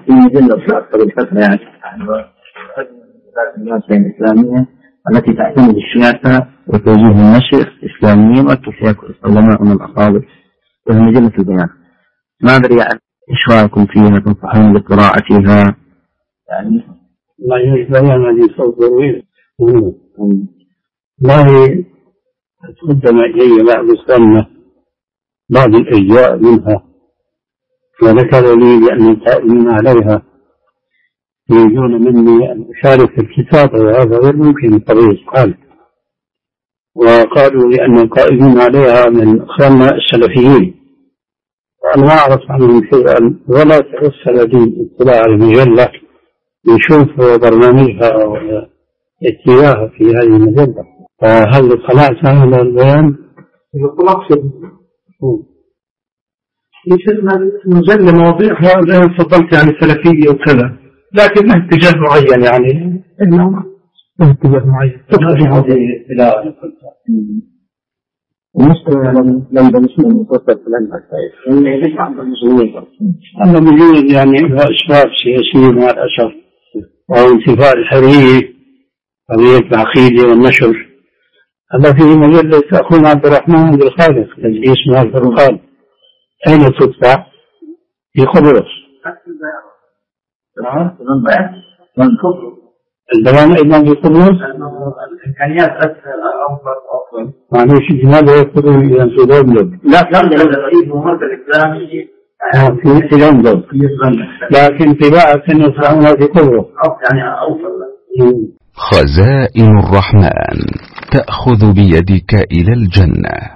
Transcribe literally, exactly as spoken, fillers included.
في مجلة في أكثر الفترة يعني الناشئة الإسلامية التي تعتمد السياسة وتوجيه النشر إسلاميين وكفاك علماء من الأفاضل وهي مجلة البيان. ما أدري يعني إيش رأيكم فيها؟ تنصحون بقراءتها؟ يعني ما هي البيان هذه صوت ضروري والله تقدم إلي بعض السنة بعض الأجزاء منها وذكروا لي بأن القائمين عليها يريدون مني أن أشارك في الكتابة وهذا غير ممكن بطبيعة الحال، وقالوا لي أن القائمين عليها من أخواننا السلفيين وأنا ما أعرف عنهم شيئا ولا توصل لي اطلاع على المجلة يشوف برنامجها واتجاهها في هذه المجلة. فهل اطلعت على البيان؟ مجلة مواضيعها زي ما تفضلت يعني سلفية وكذا، لكن ما اتجاه معين يعني إنه ما اتجاه معين. ومسلم لم يسمى المفصل في المسلمين أما بيجوز يعني إشراف سياسي مع الأسف أو انتفاع الحرية قضية العقيدة والنشر. هذا في مجلة أخونا عبد الرحمن عبد الخالق الذي اسمه الفرقان أين تدفع؟ في قبرص. البيان أيضا في قبرص. الإمكانيات أسهل أفضل. معلش لماذا يقولون إلى في لندن؟ لا لندن الرئيس المركز الإسلامي في في لندن، لكن طباعة يصنعونها في قبرص. يعني أوصل. خزائن الرحمن تأخذ بيدك إلى الجنة.